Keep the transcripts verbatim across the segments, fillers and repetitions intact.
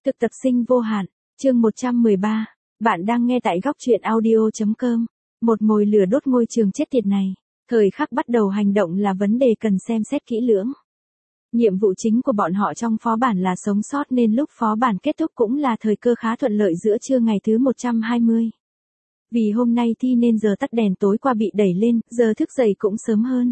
Thực tập sinh vô hạn, chương một trăm mười ba. Bạn đang nghe tại góc truyện audio chấm com. Một mồi lửa đốt ngôi trường chết tiệt này. Thời khắc bắt đầu hành động là vấn đề cần xem xét kỹ lưỡng. Nhiệm vụ chính của bọn họ trong phó bản là sống sót nên lúc phó bản kết thúc cũng là thời cơ khá thuận lợi giữa trưa ngày thứ một trăm hai mươi. Vì hôm nay thi nên giờ tắt đèn tối qua bị đẩy lên, giờ thức dậy cũng sớm hơn.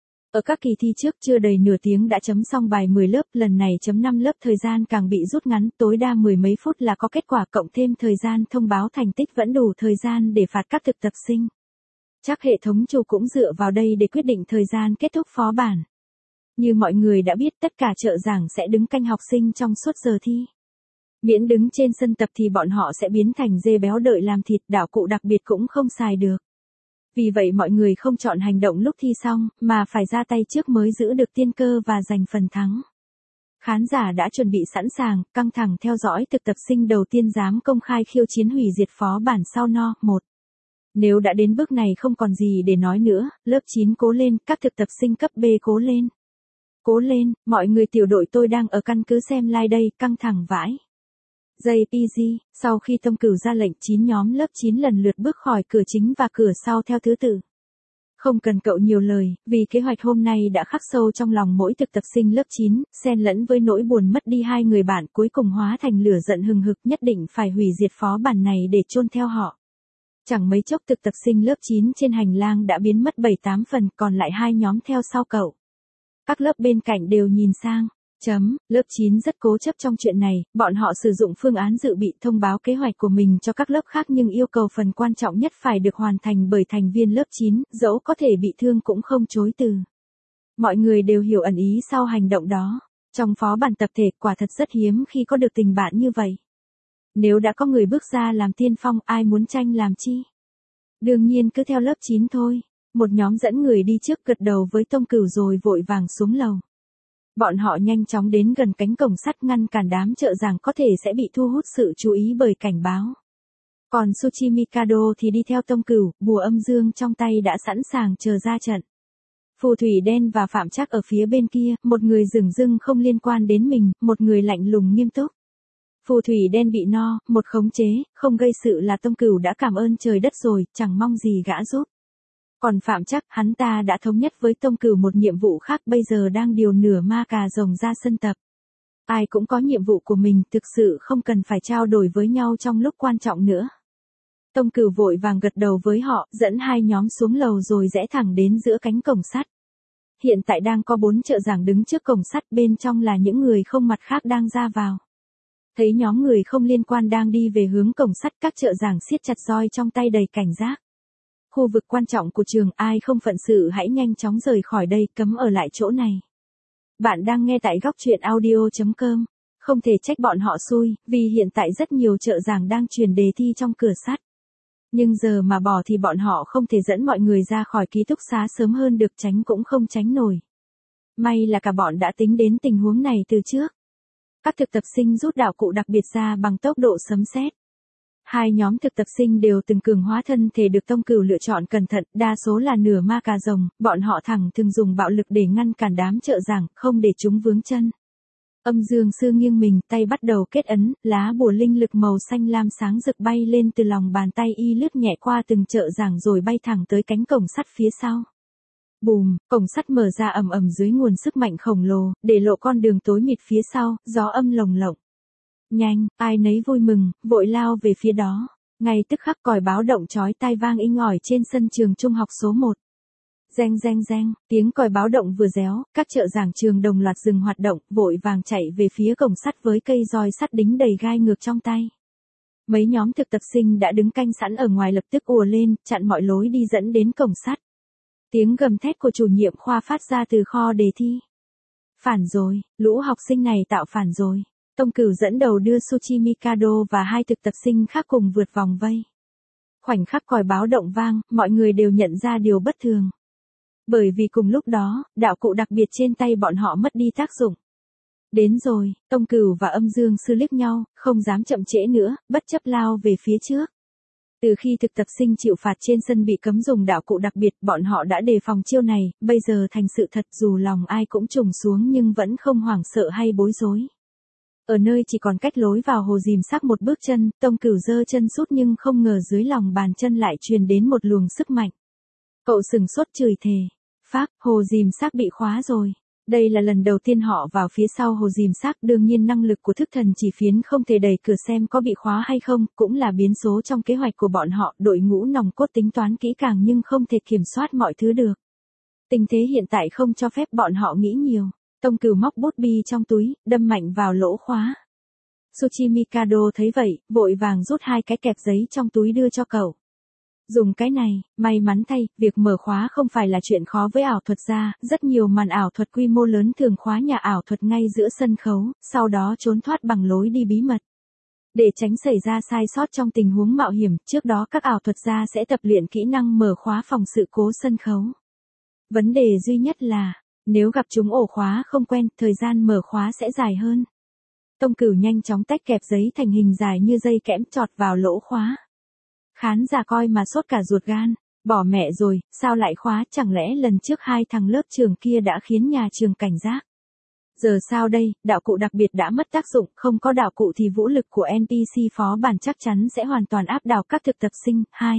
Ở các kỳ thi trước chưa đầy nửa tiếng đã chấm xong bài mười lớp, lần này chấm năm lớp thời gian càng bị rút ngắn, tối đa mười mấy phút là có kết quả, cộng thêm thời gian thông báo thành tích vẫn đủ thời gian để phạt các thực tập sinh. Chắc hệ thống chủ cũng dựa vào đây để quyết định thời gian kết thúc phó bản. Như mọi người đã biết, tất cả trợ giảng sẽ đứng canh học sinh trong suốt giờ thi. Miễn đứng trên sân tập thì bọn họ sẽ biến thành dê béo đợi làm thịt, đạo cụ đặc biệt cũng không xài được. Vì vậy mọi người không chọn hành động lúc thi xong, mà phải ra tay trước mới giữ được tiên cơ và giành phần thắng. Khán giả đã chuẩn bị sẵn sàng, căng thẳng theo dõi thực tập sinh đầu tiên dám công khai khiêu chiến hủy diệt phó bản sau no. một. Nếu đã đến bước này không còn gì để nói nữa, lớp chín cố lên, các thực tập sinh cấp B cố lên. Cố lên, mọi người, tiểu đội tôi đang ở căn cứ xem like đây, căng thẳng vãi. jê pê giê, sau khi Tông Cửu ra lệnh, chín nhóm lớp chín lần lượt bước khỏi cửa chính và cửa sau theo thứ tự. Không cần cậu nhiều lời, vì kế hoạch hôm nay đã khắc sâu trong lòng mỗi thực tập sinh lớp chín, xen lẫn với nỗi buồn mất đi hai người bạn, cuối cùng hóa thành lửa giận hừng hực, nhất định phải hủy diệt phó bản này để chôn theo họ. Chẳng mấy chốc thực tập sinh lớp chín trên hành lang đã biến mất bảy tám phần, còn lại hai nhóm theo sau cậu. Các lớp bên cạnh đều nhìn sang. Chấm, lớp chín rất cố chấp trong chuyện này, bọn họ sử dụng phương án dự bị thông báo kế hoạch của mình cho các lớp khác nhưng yêu cầu phần quan trọng nhất phải được hoàn thành bởi thành viên lớp chín, dẫu có thể bị thương cũng không chối từ. Mọi người đều hiểu ẩn ý sau hành động đó. Trong phó bản tập thể quả thật rất hiếm khi có được tình bạn như vậy. Nếu đã có người bước ra làm tiên phong, ai muốn tranh làm chi? Đương nhiên cứ theo lớp chín thôi. Một nhóm dẫn người đi trước gật đầu với Tông Cửu rồi vội vàng xuống lầu. Bọn họ nhanh chóng đến gần cánh cổng sắt ngăn cản đám trợ giảng có thể sẽ bị thu hút sự chú ý bởi cảnh báo. Còn Tsuchimikado thì đi theo Tông Cửu, bùa âm dương trong tay đã sẵn sàng chờ ra trận. Phù thủy đen và Phạm Trác ở phía bên kia, một người dửng dưng không liên quan đến mình, một người lạnh lùng nghiêm túc. Phù thủy đen bị no, một khống chế, không gây sự là Tông Cửu đã cảm ơn trời đất rồi, chẳng mong gì gã giúp. Còn Phạm Trác, hắn ta đã thống nhất với Tông Cửu một nhiệm vụ khác, bây giờ đang điều nửa ma cà rồng ra sân tập. Ai cũng có nhiệm vụ của mình, thực sự không cần phải trao đổi với nhau trong lúc quan trọng nữa. Tông Cửu vội vàng gật đầu với họ, dẫn hai nhóm xuống lầu rồi rẽ thẳng đến giữa cánh cổng sắt. Hiện tại đang có bốn trợ giảng đứng trước cổng sắt, bên trong là những người không mặt khác đang ra vào. Thấy nhóm người không liên quan đang đi về hướng cổng sắt, các trợ giảng siết chặt roi trong tay đầy cảnh giác. Khu vực quan trọng của trường, ai không phận sự hãy nhanh chóng rời khỏi đây, cấm ở lại chỗ này. Bạn đang nghe tại góc truyện audio chấm com. Không thể trách bọn họ xui, vì hiện tại rất nhiều trợ giảng đang truyền đề thi trong cửa sắt. Nhưng giờ mà bỏ thì bọn họ không thể dẫn mọi người ra khỏi ký túc xá sớm hơn được, tránh cũng không tránh nổi. May là cả bọn đã tính đến tình huống này từ trước. Các thực tập sinh rút đạo cụ đặc biệt ra bằng tốc độ sấm sét. Hai nhóm thực tập sinh đều từng cường hóa thân thể được Tông Cửu lựa chọn cẩn thận, đa số là nửa ma cà rồng, bọn họ thẳng thường dùng bạo lực để ngăn cản đám trợ giảng, không để chúng vướng chân. Âm dương sư nghiêng mình, tay bắt đầu kết ấn, lá bùa linh lực màu xanh lam sáng rực bay lên từ lòng bàn tay y, lướt nhẹ qua từng trợ giảng rồi bay thẳng tới cánh cổng sắt phía sau. Bùm, cổng sắt mở ra ầm ầm dưới nguồn sức mạnh khổng lồ, để lộ con đường tối mịt phía sau, gió âm lồng lộng. Nhanh, ai nấy vui mừng, vội lao về phía đó. Ngay tức khắc còi báo động chói tai vang inh ỏi trên sân trường trung học số một. Reng reng reng, tiếng còi báo động vừa réo, các trợ giảng trường đồng loạt dừng hoạt động, vội vàng chạy về phía cổng sắt với cây roi sắt đính đầy gai ngược trong tay. Mấy nhóm thực tập sinh đã đứng canh sẵn ở ngoài lập tức ùa lên, chặn mọi lối đi dẫn đến cổng sắt. Tiếng gầm thét của chủ nhiệm khoa phát ra từ kho đề thi. Phản rồi, lũ học sinh này tạo phản rồi. Tông Cửu dẫn đầu đưa Tsuchimikado và hai thực tập sinh khác cùng vượt vòng vây. Khoảnh khắc còi báo động vang, mọi người đều nhận ra điều bất thường. Bởi vì cùng lúc đó, đạo cụ đặc biệt trên tay bọn họ mất đi tác dụng. Đến rồi, Tông Cửu và Âm Dương sư liếc nhau, không dám chậm trễ nữa, bất chấp lao về phía trước. Từ khi thực tập sinh chịu phạt trên sân bị cấm dùng đạo cụ đặc biệt, bọn họ đã đề phòng chiêu này, bây giờ thành sự thật, dù lòng ai cũng trùng xuống nhưng vẫn không hoảng sợ hay bối rối. Ở nơi chỉ còn cách lối vào hồ dìm xác một bước chân, Tông Cửu giơ chân sút nhưng không ngờ dưới lòng bàn chân lại truyền đến một luồng sức mạnh. Cậu sừng sốt chửi thề. Phác, hồ dìm xác bị khóa rồi. Đây là lần đầu tiên họ vào phía sau hồ dìm xác, đương nhiên năng lực của thức thần chỉ phiến không thể đẩy cửa xem có bị khóa hay không, cũng là biến số trong kế hoạch của bọn họ, đội ngũ nòng cốt tính toán kỹ càng nhưng không thể kiểm soát mọi thứ được. Tình thế hiện tại không cho phép bọn họ nghĩ nhiều. Tông Cửu móc bút bi trong túi, đâm mạnh vào lỗ khóa. Tsuchimikado thấy vậy, vội vàng rút hai cái kẹp giấy trong túi đưa cho cậu. Dùng cái này, may mắn thay, việc mở khóa không phải là chuyện khó với ảo thuật gia, rất nhiều màn ảo thuật quy mô lớn thường khóa nhà ảo thuật ngay giữa sân khấu, sau đó trốn thoát bằng lối đi bí mật. Để tránh xảy ra sai sót trong tình huống mạo hiểm, trước đó các ảo thuật gia sẽ tập luyện kỹ năng mở khóa phòng sự cố sân khấu. Vấn đề duy nhất là, nếu gặp chúng ổ khóa không quen, thời gian mở khóa sẽ dài hơn. Tông Cửu nhanh chóng tách kẹp giấy thành hình dài như dây kẽm chọt vào lỗ khóa. Khán giả coi mà sốt cả ruột gan, bỏ mẹ rồi, sao lại khóa, chẳng lẽ lần trước hai thằng lớp trường kia đã khiến nhà trường cảnh giác. Giờ sao đây, đạo cụ đặc biệt đã mất tác dụng, không có đạo cụ thì vũ lực của en pê xê phó bản chắc chắn sẽ hoàn toàn áp đảo các thực tập sinh. Hai.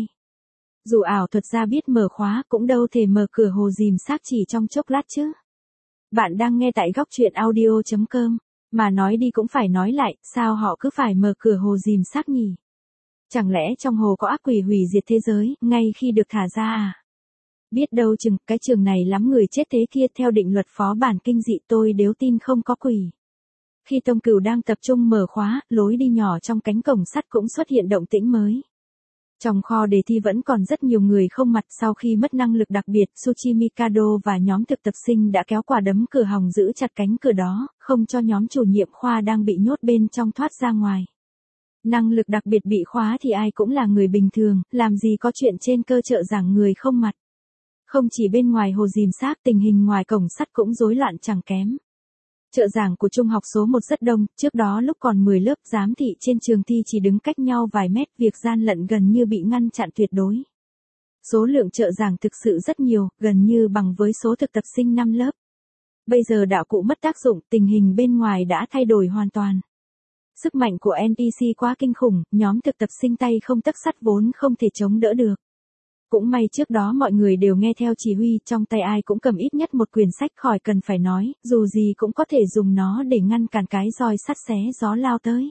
Dù ảo thuật gia biết mở khóa cũng đâu thể mở cửa hồ dìm xác chỉ trong chốc lát chứ. Bạn đang nghe tại góc truyện audio chấm com, mà nói đi cũng phải nói lại, sao họ cứ phải mở cửa hồ dìm xác nhỉ? Chẳng lẽ trong hồ có ác quỷ hủy diệt thế giới, ngay khi được thả ra à? Biết đâu chừng, cái trường này lắm người chết thế kia, theo định luật phó bản kinh dị tôi đếu tin không có quỷ. Khi Tông Cửu đang tập trung mở khóa, lối đi nhỏ trong cánh cổng sắt cũng xuất hiện động tĩnh mới. Trong kho đề thi vẫn còn rất nhiều người không mặt, sau khi mất năng lực đặc biệt, Tsuchimikado và nhóm thực tập sinh đã kéo quả đấm cửa hòng giữ chặt cánh cửa đó, không cho nhóm chủ nhiệm khoa đang bị nhốt bên trong thoát ra ngoài. Năng lực đặc biệt bị khóa thì ai cũng là người bình thường, làm gì có chuyện trên cơ trợ giảng người không mặt. Không chỉ bên ngoài hồ dìm xác, tình hình ngoài cổng sắt cũng rối loạn chẳng kém. Trợ giảng của trung học số một rất đông, trước đó lúc còn mười lớp, giám thị trên trường thi chỉ đứng cách nhau vài mét, việc gian lận gần như bị ngăn chặn tuyệt đối. Số lượng trợ giảng thực sự rất nhiều, gần như bằng với số thực tập sinh năm lớp. Bây giờ đạo cụ mất tác dụng, tình hình bên ngoài đã thay đổi hoàn toàn. Sức mạnh của en pê xê quá kinh khủng, nhóm thực tập sinh tay không tấc sắt vốn không thể chống đỡ được. Cũng may trước đó mọi người đều nghe theo chỉ huy, trong tay ai cũng cầm ít nhất một quyển sách, khỏi cần phải nói, dù gì cũng có thể dùng nó để ngăn cản cái roi sắt xé gió lao tới.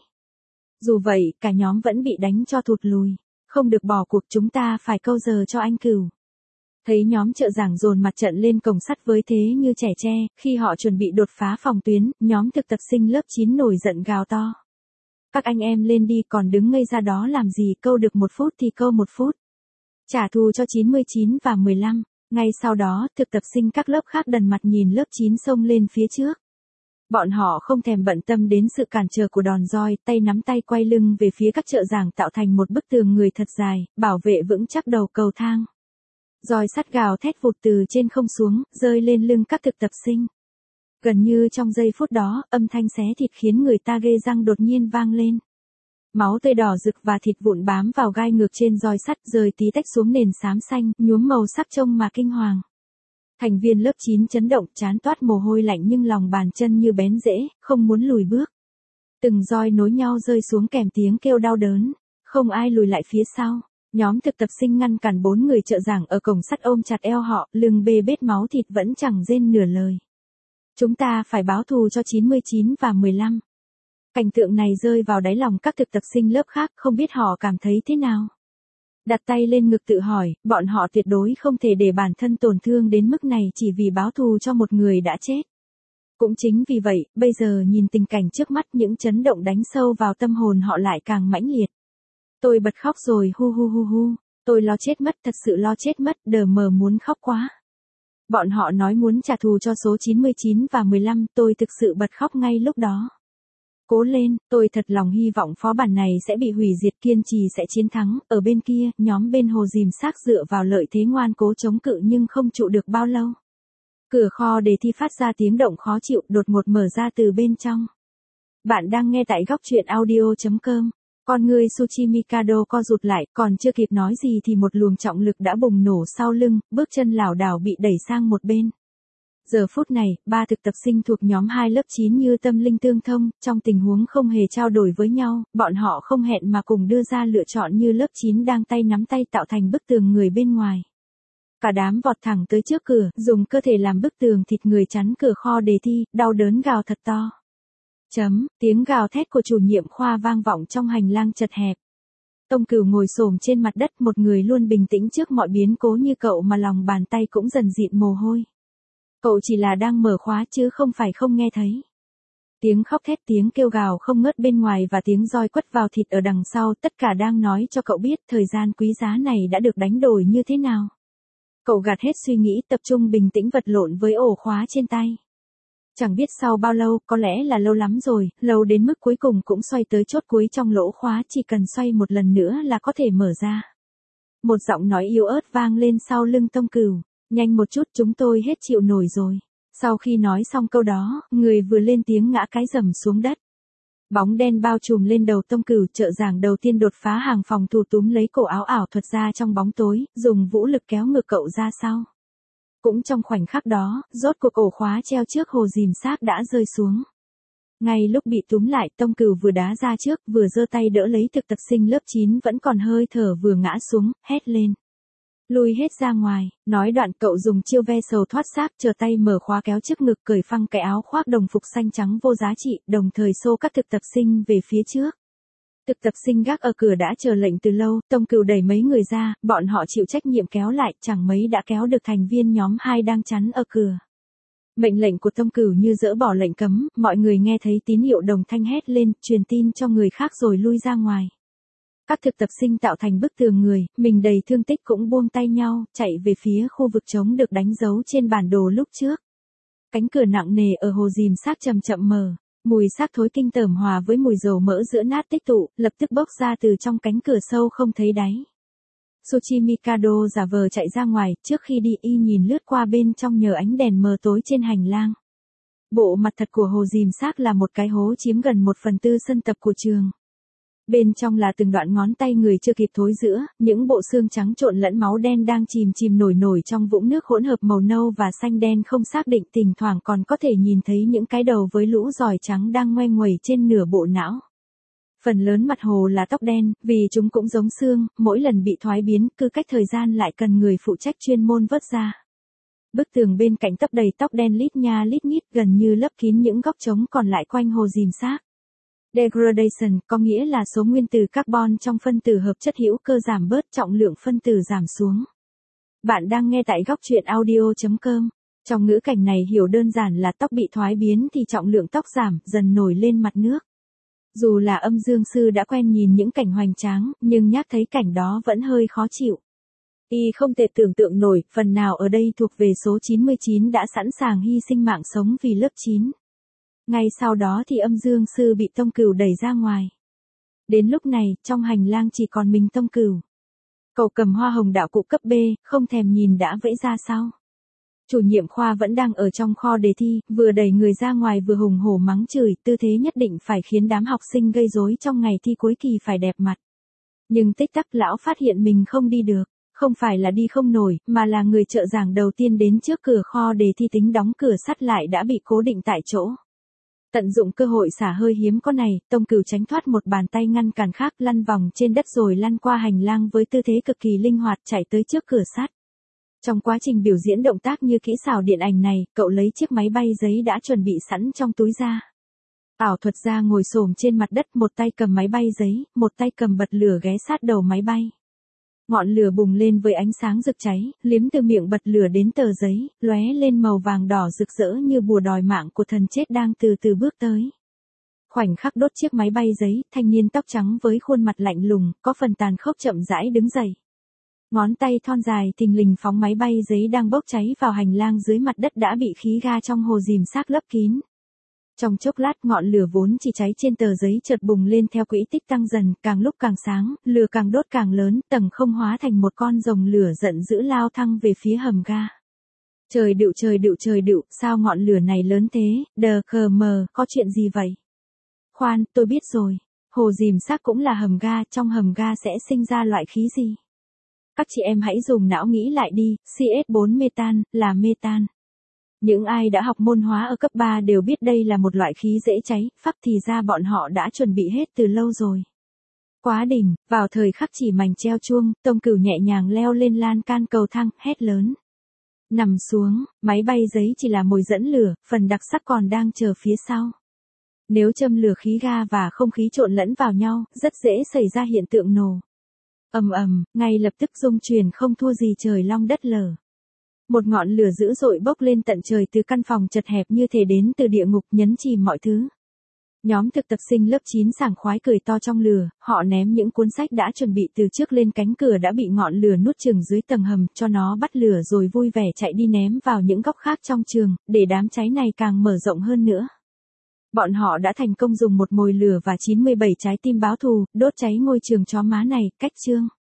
Dù vậy, cả nhóm vẫn bị đánh cho thụt lùi. Không được bỏ cuộc, chúng ta phải câu giờ cho anh Cửu. Thấy nhóm trợ giảng dồn mặt trận lên cổng sắt với thế như trẻ tre, khi họ chuẩn bị đột phá phòng tuyến, nhóm thực tập sinh lớp chín nổi giận gào to. Các anh em lên đi, còn đứng ngây ra đó làm gì, câu được một phút thì câu một phút. Trả thù cho chín mươi chín và mười lăm. Ngay sau đó, thực tập sinh các lớp khác đần mặt nhìn lớp chín xông lên phía trước. Bọn họ không thèm bận tâm đến sự cản trở của đòn roi, tay nắm tay quay lưng về phía các trợ giảng tạo thành một bức tường người thật dài, bảo vệ vững chắc đầu cầu thang. Roi sắt gào thét vụt từ trên không xuống, rơi lên lưng các thực tập sinh. Gần như trong giây phút đó, âm thanh xé thịt khiến người ta ghê răng đột nhiên vang lên. Máu tươi đỏ rực và thịt vụn bám vào gai ngược trên roi sắt, rơi tí tách xuống nền xám xanh, nhuốm màu sắc trông mà kinh hoàng. Thành viên lớp chín chấn động, trán toát mồ hôi lạnh nhưng lòng bàn chân như bén rễ, không muốn lùi bước. Từng roi nối nhau rơi xuống kèm tiếng kêu đau đớn, không ai lùi lại phía sau. Nhóm thực tập sinh ngăn cản bốn người trợ giảng ở cổng sắt ôm chặt eo họ, lưng bê bết máu thịt vẫn chẳng rên nửa lời. Chúng ta phải báo thù cho chín mươi chín và mười lăm. Cảnh tượng này rơi vào đáy lòng các thực tập sinh lớp khác, không biết họ cảm thấy thế nào. Đặt tay lên ngực tự hỏi, bọn họ tuyệt đối không thể để bản thân tổn thương đến mức này chỉ vì báo thù cho một người đã chết. Cũng chính vì vậy, bây giờ nhìn tình cảnh trước mắt, những chấn động đánh sâu vào tâm hồn họ lại càng mãnh liệt. Tôi bật khóc rồi, hu hu hu hu, tôi lo chết mất, thật sự lo chết mất, đờ mờ muốn khóc quá. Bọn họ nói muốn trả thù cho số chín mươi chín và mười lăm, tôi thực sự bật khóc ngay lúc đó. Cố lên, tôi thật lòng hy vọng phó bản này sẽ bị hủy diệt, kiên trì sẽ chiến thắng. Ở bên kia, nhóm bên hồ dìm xác dựa vào lợi thế ngoan cố chống cự nhưng không trụ được bao lâu. Cửa kho đề thi phát ra tiếng động khó chịu, đột ngột mở ra từ bên trong. Bạn đang nghe tại góc truyện audio chấm com. Con người Tsuchimikado co rụt lại, còn chưa kịp nói gì thì một luồng trọng lực đã bùng nổ sau lưng, bước chân lảo đảo bị đẩy sang một bên. Giờ phút này, ba thực tập sinh thuộc nhóm hai lớp chín như tâm linh tương thông, trong tình huống không hề trao đổi với nhau, bọn họ không hẹn mà cùng đưa ra lựa chọn như lớp chín đang tay nắm tay tạo thành bức tường người bên ngoài. Cả đám vọt thẳng tới trước cửa, dùng cơ thể làm bức tường thịt người chắn cửa kho đề thi, đau đớn gào thật to. Chấm, tiếng gào thét của chủ nhiệm khoa vang vọng trong hành lang chật hẹp. Tông Cửu ngồi xổm trên mặt đất, một người luôn bình tĩnh trước mọi biến cố như cậu mà lòng bàn tay cũng dần dịn mồ hôi. Cậu chỉ là đang mở khóa chứ không phải không nghe thấy. Tiếng khóc thét, tiếng kêu gào không ngớt bên ngoài và tiếng roi quất vào thịt ở đằng sau, tất cả đang nói cho cậu biết thời gian quý giá này đã được đánh đổi như thế nào. Cậu gạt hết suy nghĩ, tập trung bình tĩnh vật lộn với ổ khóa trên tay. Chẳng biết sau bao lâu, có lẽ là lâu lắm rồi, lâu đến mức cuối cùng cũng xoay tới chốt cuối trong lỗ khóa, chỉ cần xoay một lần nữa là có thể mở ra. Một giọng nói yếu ớt vang lên sau lưng Tông Cửu, nhanh một chút, chúng tôi hết chịu nổi rồi. Sau khi nói xong câu đó, người vừa lên tiếng ngã cái rầm xuống đất. Bóng đen bao trùm lên đầu Tông Cửu, trợ giảng đầu tiên đột phá hàng phòng thủ túm lấy cổ áo ảo thuật ra trong bóng tối, dùng vũ lực kéo ngược cậu ra sau. Cũng trong khoảnh khắc đó, rốt cuộc ổ khóa treo trước hồ dìm xác đã rơi xuống. Ngay lúc bị túm lại, Tông Cửu vừa đá ra trước, vừa giơ tay đỡ lấy thực tập sinh lớp chín vẫn còn hơi thở vừa ngã xuống, hét lên. Lui hết ra ngoài, nói đoạn cậu dùng chiêu ve sầu thoát xác, chờ tay mở khóa kéo trước ngực, cởi phăng cái áo khoác đồng phục xanh trắng vô giá trị, đồng thời xô các thực tập sinh về phía trước. Thực tập sinh gác ở cửa đã chờ lệnh từ lâu, Tông Cửu đẩy mấy người ra, bọn họ chịu trách nhiệm kéo lại, chẳng mấy đã kéo được thành viên nhóm hai đang chắn ở cửa. Mệnh lệnh của Tông Cửu như dỡ bỏ lệnh cấm, mọi người nghe thấy tín hiệu đồng thanh hét lên, truyền tin cho người khác rồi lui ra ngoài. Các thực tập sinh tạo thành bức tường người, mình đầy thương tích cũng buông tay nhau, chạy về phía khu vực trống được đánh dấu trên bản đồ lúc trước. Cánh cửa nặng nề ở hồ dìm xác chậm chậm mở, mùi xác thối kinh tởm hòa với mùi dầu mỡ giữa nát tích tụ, lập tức bốc ra từ trong cánh cửa sâu không thấy đáy. Suchi Mikado giả vờ chạy ra ngoài, trước khi đi y nhìn lướt qua bên trong nhờ ánh đèn mờ tối trên hành lang. Bộ mặt thật của hồ dìm xác là một cái hố chiếm gần một phần tư sân tập của trường. Bên trong là từng đoạn ngón tay người chưa kịp thối rữa, những bộ xương trắng trộn lẫn máu đen đang chìm chìm nổi nổi trong vũng nước hỗn hợp màu nâu và xanh đen không xác định, thỉnh thoảng còn có thể nhìn thấy những cái đầu với lũ giòi trắng đang ngoe nguẩy trên nửa bộ não. Phần lớn mặt hồ là tóc đen, vì chúng cũng giống xương, mỗi lần bị thoái biến, cứ cách thời gian lại cần người phụ trách chuyên môn vớt ra. Bức tường bên cạnh tấp đầy tóc đen lít nha lít nhít, gần như lấp kín những góc trống còn lại quanh hồ dìm xác. Degradation có nghĩa là số nguyên tử carbon trong phân tử hợp chất hữu cơ giảm bớt, trọng lượng phân tử giảm xuống. Bạn đang nghe tại góc truyện audio chấm com. Trong ngữ cảnh này hiểu đơn giản là tóc bị thoái biến thì trọng lượng tóc giảm, dần nổi lên mặt nước. Dù là âm dương sư đã quen nhìn những cảnh hoành tráng, nhưng nhắc thấy cảnh đó vẫn hơi khó chịu. Y không thể tưởng tượng nổi, phần nào ở đây thuộc về số chín mươi chín đã sẵn sàng hy sinh mạng sống vì lớp chín. Ngay sau đó thì âm dương sư bị Tông Cửu đẩy ra ngoài. Đến lúc này, trong hành lang chỉ còn mình Tông Cửu. Cậu cầm hoa hồng đạo cụ cấp B, không thèm nhìn đã vẫy ra sau. Chủ nhiệm khoa vẫn đang ở trong kho đề thi, vừa đẩy người ra ngoài vừa hùng hổ mắng chửi, tư thế nhất định phải khiến đám học sinh gây rối trong ngày thi cuối kỳ phải đẹp mặt. Nhưng tích tắc lão phát hiện mình không đi được, không phải là đi không nổi, mà là người trợ giảng đầu tiên đến trước cửa kho đề thi tính đóng cửa sắt lại đã bị cố định tại chỗ. Tận dụng cơ hội xả hơi hiếm có này, Tông Cửu tránh thoát một bàn tay ngăn cản khác, lăn vòng trên đất rồi lăn qua hành lang với tư thế cực kỳ linh hoạt chạy tới trước cửa sắt. Trong quá trình biểu diễn động tác như kỹ xảo điện ảnh này, cậu lấy chiếc máy bay giấy đã chuẩn bị sẵn trong túi ra. Ảo thuật gia ngồi xổm trên mặt đất, một tay cầm máy bay giấy, một tay cầm bật lửa ghé sát đầu máy bay. Ngọn lửa bùng lên với ánh sáng rực cháy, liếm từ miệng bật lửa đến tờ giấy, lóe lên màu vàng đỏ rực rỡ như bùa đòi mạng của thần chết đang từ từ bước tới. Khoảnh khắc đốt chiếc máy bay giấy, thanh niên tóc trắng với khuôn mặt lạnh lùng, có phần tàn khốc chậm rãi đứng dậy. Ngón tay thon dài thình lình phóng máy bay giấy đang bốc cháy vào hành lang dưới mặt đất đã bị khí ga trong hồ dìm xác lấp kín. Trong chốc lát ngọn lửa vốn chỉ cháy trên tờ giấy chợt bùng lên theo quỹ tích tăng dần, càng lúc càng sáng, lửa càng đốt càng lớn, tầng không hóa thành một con rồng lửa giận dữ lao thăng về phía hầm ga. Trời đựu trời đựu trời đựu, sao ngọn lửa này lớn thế, đờ khờ mờ, có chuyện gì vậy? Khoan, tôi biết rồi, hồ dìm xác cũng là hầm ga, trong hầm ga sẽ sinh ra loại khí gì? Các chị em hãy dùng não nghĩ lại đi, C H bốn metan, là metan. Những ai đã học môn hóa ở cấp ba đều biết đây là một loại khí dễ cháy, phắp thì ra bọn họ đã chuẩn bị hết từ lâu rồi. Quá đỉnh, vào thời khắc chỉ mảnh treo chuông, Tông Cửu nhẹ nhàng leo lên lan can cầu thang, hét lớn. Nằm xuống, máy bay giấy chỉ là mồi dẫn lửa, phần đặc sắc còn đang chờ phía sau. Nếu châm lửa khí ga và không khí trộn lẫn vào nhau, rất dễ xảy ra hiện tượng nổ. Ầm ầm, ngay lập tức rung truyền không thua gì trời long đất lở. Một ngọn lửa dữ dội bốc lên tận trời từ căn phòng chật hẹp như thể đến từ địa ngục, nhấn chìm mọi thứ. Nhóm thực tập sinh lớp chín sảng khoái cười to trong lửa, họ ném những cuốn sách đã chuẩn bị từ trước lên cánh cửa đã bị ngọn lửa nuốt chửng dưới tầng hầm, cho nó bắt lửa rồi vui vẻ chạy đi ném vào những góc khác trong trường, để đám cháy này càng mở rộng hơn nữa. Bọn họ đã thành công dùng một mồi lửa và chín mươi bảy trái tim báo thù, đốt cháy ngôi trường chó má này, cách chương.